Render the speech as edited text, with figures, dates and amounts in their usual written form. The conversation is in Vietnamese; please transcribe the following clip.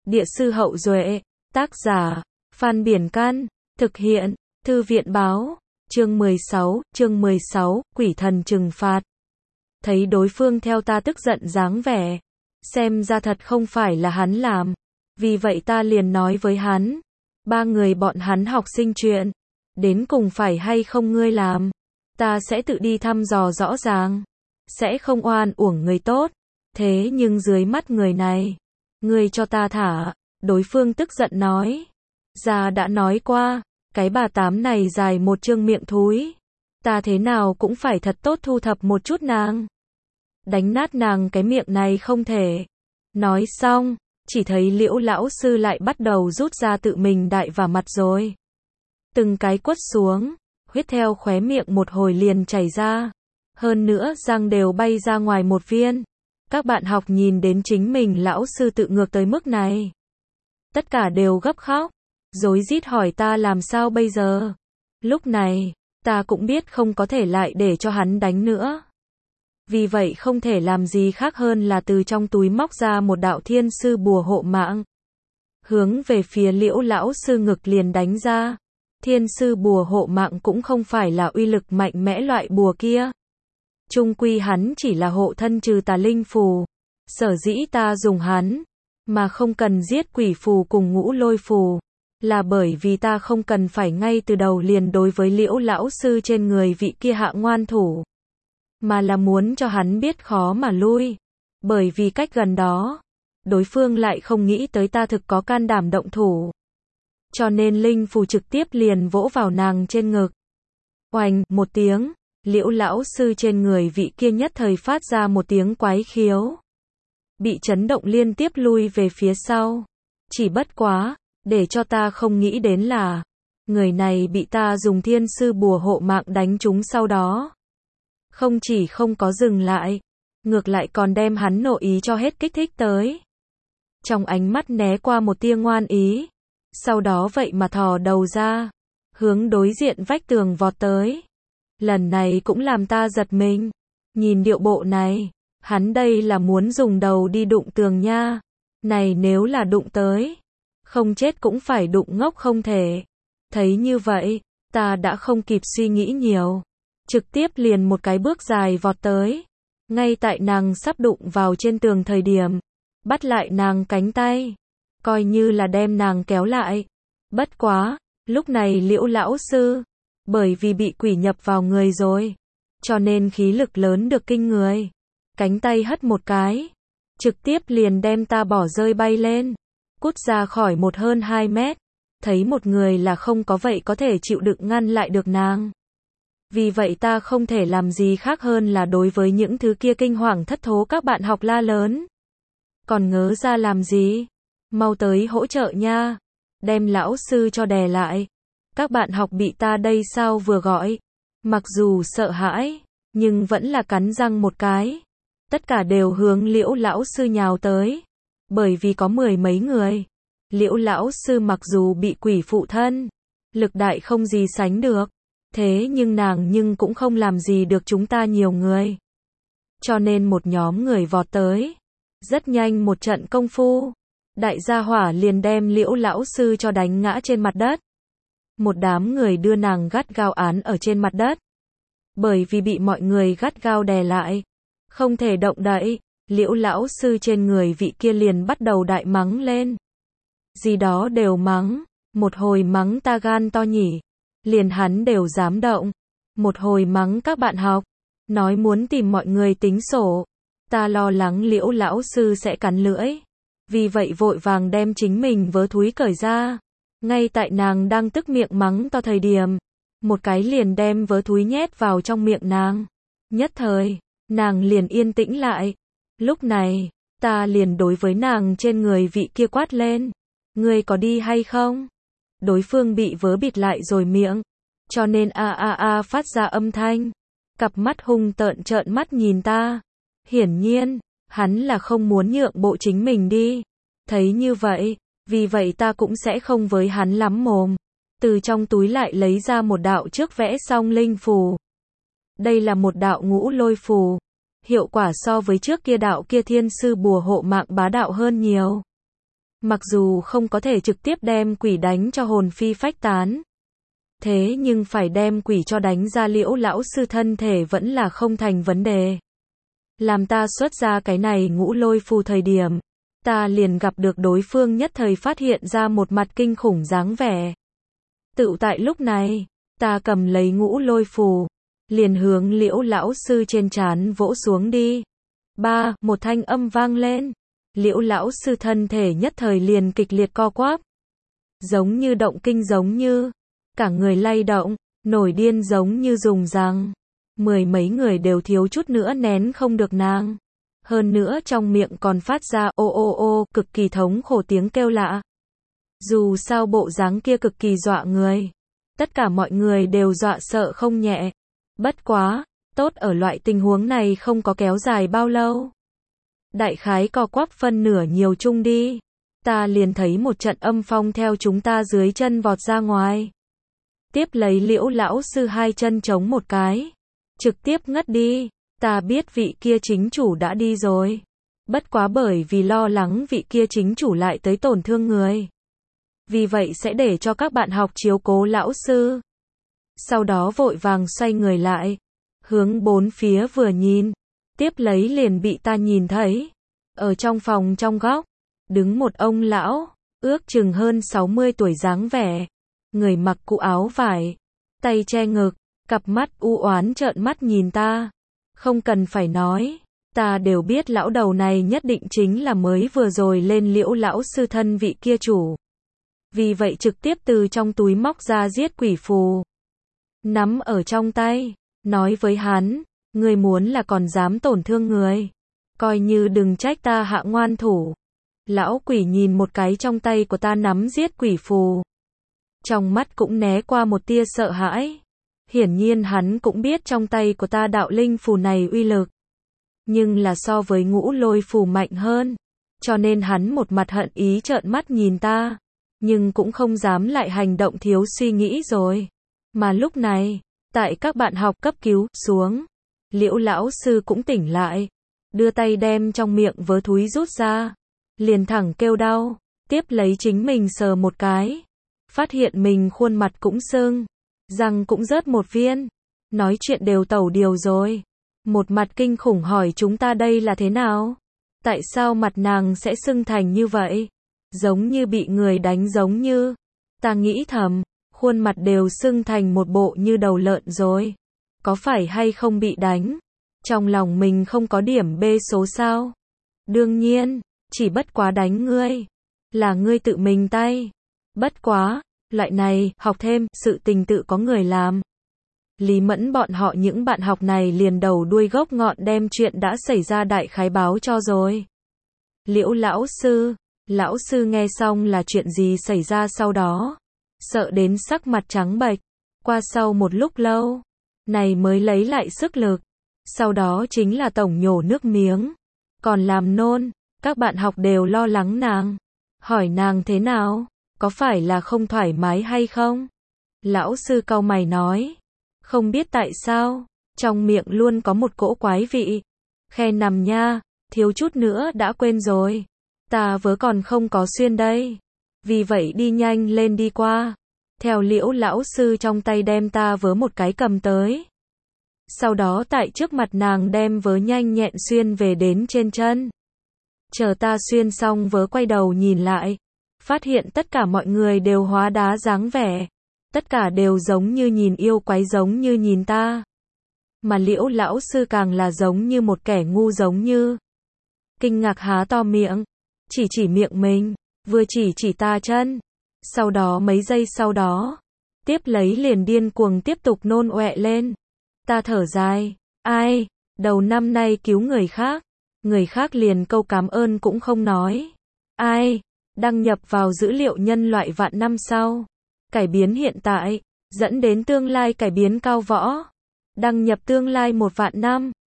Địa sư Hậu Duệ, tác giả, Phan Biển Can, thực hiện, Thư viện báo, chương 16, quỷ thần trừng phạt. Thấy đối phương theo ta tức giận dáng vẻ, xem ra thật không phải là hắn làm, vì vậy ta liền nói với hắn, ba người bọn hắn học sinh chuyện, đến cùng phải hay không ngươi làm, ta sẽ tự đi thăm dò rõ ràng, sẽ không oan uổng người tốt, thế nhưng dưới mắt người này, ngươi cho ta thả, đối phương tức giận nói, già đã nói qua, cái bà tám này dài một chương miệng thúi, ta thế nào cũng phải thật tốt thu thập một chút nàng, đánh nát nàng cái miệng này không thể. Nói xong, chỉ thấy Liễu lão sư lại bắt đầu rút ra tự mình đại vào mặt rồi. Từng cái quất xuống, huyết theo khóe miệng một hồi liền chảy ra. Hơn nữa răng đều bay ra ngoài một viên. Các bạn học nhìn đến chính mình lão sư tự ngược tới mức này. Tất cả đều gấp khóc, rối rít hỏi ta làm sao bây giờ. Lúc này, ta cũng biết không có thể lại để cho hắn đánh nữa. Vì vậy không thể làm gì khác hơn là từ trong túi móc ra một đạo thiên sư bùa hộ mạng. Hướng về phía Liễu lão sư ngực liền đánh ra. Thiên sư bùa hộ mạng cũng không phải là uy lực mạnh mẽ loại bùa kia. Chung quy hắn chỉ là hộ thân trừ tà linh phù. Sở dĩ ta dùng hắn, mà không cần giết quỷ phù cùng ngũ lôi phù. Là bởi vì ta không cần phải ngay từ đầu liền đối với Liễu lão sư trên người vị kia hạ ngoan thủ. Mà là muốn cho hắn biết khó mà lui. Bởi vì cách gần đó, đối phương lại không nghĩ tới ta thực có can đảm động thủ. Cho nên linh phù trực tiếp liền vỗ vào nàng trên ngực. Oành, một tiếng, Liễu lão sư trên người vị kia nhất thời phát ra một tiếng quái khiếu. Bị chấn động liên tiếp lui về phía sau. Chỉ bất quá, để cho ta không nghĩ đến là, người này bị ta dùng thiên sư bùa hộ mạng đánh trúng sau đó. Không chỉ không có dừng lại, ngược lại còn đem hắn nội ý cho hết kích thích tới. Trong ánh mắt né qua một tia ngoan ý, sau đó vậy mà thò đầu ra, hướng đối diện vách tường vọt tới. Lần này cũng làm ta giật mình, nhìn điệu bộ này, hắn đây là muốn dùng đầu đi đụng tường nha. Này nếu là đụng tới, không chết cũng phải đụng ngốc không thể. Thấy như vậy, ta đã không kịp suy nghĩ nhiều. Trực tiếp liền một cái bước dài vọt tới. Ngay tại nàng sắp đụng vào trên tường thời điểm. Bắt lại nàng cánh tay. Coi như là đem nàng kéo lại. Bất quá, lúc này Liễu lão sư. Bởi vì bị quỷ nhập vào người rồi. Cho nên khí lực lớn được kinh người. Cánh tay hất một cái. Trực tiếp liền đem ta bỏ rơi bay lên. Cút ra khỏi một hơn 2 mét. Thấy một người là không có vậy có thể chịu đựng ngăn lại được nàng. Vì vậy ta không thể làm gì khác hơn là đối với những thứ kia kinh hoàng thất thố các bạn học la lớn. Còn ngớ ra làm gì? Mau tới hỗ trợ nha. Đem lão sư cho đè lại. Các bạn học bị ta đây sao vừa gọi. Mặc dù sợ hãi, nhưng vẫn là cắn răng một cái. Tất cả đều hướng Liễu lão sư nhào tới. Bởi vì có 10 mấy người. Liễu lão sư mặc dù bị quỷ phụ thân, lực đại không gì sánh được. Thế nhưng nàng cũng không làm gì được chúng ta nhiều người. Cho nên một nhóm người vọt tới. Rất nhanh một trận công phu. Đại gia hỏa liền đem Liễu lão sư cho đánh ngã trên mặt đất. Một đám người đưa nàng gắt gao án ở trên mặt đất. Bởi vì bị mọi người gắt gao đè lại. Không thể động đậy. Liễu lão sư trên người vị kia liền bắt đầu đại mắng lên. Gì đó đều mắng. Một hồi mắng ta gan to nhỉ. Liền hắn đều dám động. Một hồi mắng các bạn học. Nói muốn tìm mọi người tính sổ. Ta lo lắng Liễu lão sư sẽ cắn lưỡi. Vì vậy vội vàng đem chính mình vớ thúi cởi ra. Ngay tại nàng đang tức miệng mắng to thời điểm. Một cái liền đem vớ thúi nhét vào trong miệng nàng. Nhất thời, nàng liền yên tĩnh lại. Lúc này, ta liền đối với nàng trên người vị kia quát lên. Ngươi có đi hay không? Đối phương bị vớ bịt lại rồi miệng. Cho nên phát ra âm thanh. Cặp mắt hung tợn trợn mắt nhìn ta. Hiển nhiên, hắn là không muốn nhượng bộ chính mình đi. Thấy như vậy, vì vậy ta cũng sẽ không với hắn lắm mồm. Từ trong túi lại lấy ra một đạo trước vẽ xong linh phù. Đây là một đạo ngũ lôi phù. Hiệu quả so với trước kia đạo kia thiên sư bùa hộ mạng bá đạo hơn nhiều. Mặc dù không có thể trực tiếp đem quỷ đánh cho hồn phi phách tán, thế nhưng phải đem quỷ cho đánh ra Liễu lão sư thân thể vẫn là không thành vấn đề. Làm ta xuất ra cái này ngũ lôi phù thời điểm, ta liền gặp được đối phương nhất thời phát hiện ra một mặt kinh khủng dáng vẻ. Tựu tại lúc này, ta cầm lấy ngũ lôi phù, liền hướng Liễu lão sư trên trán vỗ xuống đi. Ba, một thanh âm vang lên. Liễu lão sư thân thể nhất thời liền kịch liệt co quắp. Giống như động kinh giống như, cả người lay động, nổi điên giống như dùng rằng. Mười mấy người đều thiếu chút nữa nén không được nàng. Hơn nữa trong miệng còn phát ra ô ô ô, cực kỳ thống khổ tiếng kêu lạ. Dù sao bộ dáng kia cực kỳ dọa người. Tất cả mọi người đều dọa sợ không nhẹ. Bất quá, tốt ở loại tình huống này không có kéo dài bao lâu. Đại khái co quắp phân nửa nhiều chung đi. Ta liền thấy một trận âm phong theo chúng ta dưới chân vọt ra ngoài. Tiếp lấy Liễu lão sư hai chân chống một cái. Trực tiếp ngất đi. Ta biết vị kia chính chủ đã đi rồi. Bất quá bởi vì lo lắng vị kia chính chủ lại tới tổn thương người. Vì vậy sẽ để cho các bạn học chiếu cố lão sư. Sau đó vội vàng xoay người lại. Hướng bốn phía vừa nhìn. Tiếp lấy liền bị ta nhìn thấy. Ở trong phòng trong góc. Đứng một ông lão. Ước chừng hơn 60 tuổi dáng vẻ. Người mặc cụ áo vải. Tay che ngực. Cặp mắt u oán trợn mắt nhìn ta. Không cần phải nói. Ta đều biết lão đầu này nhất định chính là mới vừa rồi lên Liễu lão sư thân vị kia chủ. Vì vậy trực tiếp từ trong túi móc ra giết quỷ phù. Nắm ở trong tay. Nói với hắn. Ngươi muốn là còn dám tổn thương người. Coi như đừng trách ta hạ ngoan thủ. Lão quỷ nhìn một cái trong tay của ta nắm giết quỷ phù. Trong mắt cũng né qua một tia sợ hãi. Hiển nhiên hắn cũng biết trong tay của ta đạo linh phù này uy lực. Nhưng là so với ngũ lôi phù mạnh hơn. Cho nên hắn một mặt hận ý trợn mắt nhìn ta. Nhưng cũng không dám lại hành động thiếu suy nghĩ rồi. Mà lúc này, tại các bạn học cấp cứu xuống. Liễu lão sư cũng tỉnh lại. Đưa tay đem trong miệng vớ thúi rút ra. Liền thẳng kêu đau. Tiếp lấy chính mình sờ một cái. Phát hiện mình khuôn mặt cũng sưng. Răng cũng rớt một viên. Nói chuyện đều tẩu điều rồi. Một mặt kinh khủng hỏi chúng ta đây là thế nào? Tại sao mặt nàng sẽ sưng thành như vậy? Giống như bị người đánh giống như. Ta nghĩ thầm. Khuôn mặt đều sưng thành một bộ như đầu lợn rồi. Có phải hay không bị đánh? Trong lòng mình không có điểm bê số sao? Đương nhiên. Chỉ bất quá đánh ngươi. Là ngươi tự mình tay. Bất quá. Loại này, học thêm, sự tình tự có người làm. Lý Mẫn bọn họ những bạn học này liền đầu đuôi gốc ngọn đem chuyện đã xảy ra đại khái báo cho rồi. Liễu lão sư nghe xong là chuyện gì xảy ra sau đó. Sợ đến sắc mặt trắng bệch. Qua sau một lúc lâu, này mới lấy lại sức lực. Sau đó chính là tổng nhổ nước miếng. Còn làm nôn, các bạn học đều lo lắng nàng. Hỏi nàng thế nào? Có phải là không thoải mái hay không? Lão sư cau mày nói. Không biết tại sao, trong miệng luôn có một cỗ quái vị. Khe nằm nha, thiếu chút nữa đã quên rồi. Ta vớ còn không có xuyên đây. Vì vậy đi nhanh lên đi qua. Theo Liễu lão sư trong tay đem ta vớ một cái cầm tới. Sau đó tại trước mặt nàng đem vớ nhanh nhẹn xuyên về đến trên chân. Chờ ta xuyên xong vớ quay đầu nhìn lại. Phát hiện tất cả mọi người đều hóa đá dáng vẻ. Tất cả đều giống như nhìn yêu quái giống như nhìn ta. Mà Liễu lão sư càng là giống như một kẻ ngu giống như. Kinh ngạc há to miệng. Chỉ miệng mình. Vừa chỉ ta chân. Sau đó mấy giây sau đó. Tiếp lấy liền điên cuồng tiếp tục nôn ọe lên. Ta thở dài. Ai, đầu năm nay cứu người khác. Người khác liền câu cảm ơn cũng không nói. Ai, đăng nhập vào dữ liệu nhân loại vạn năm sau. Cải biến hiện tại, dẫn đến tương lai cải biến cao võ. Đăng nhập tương lai 1 vạn năm.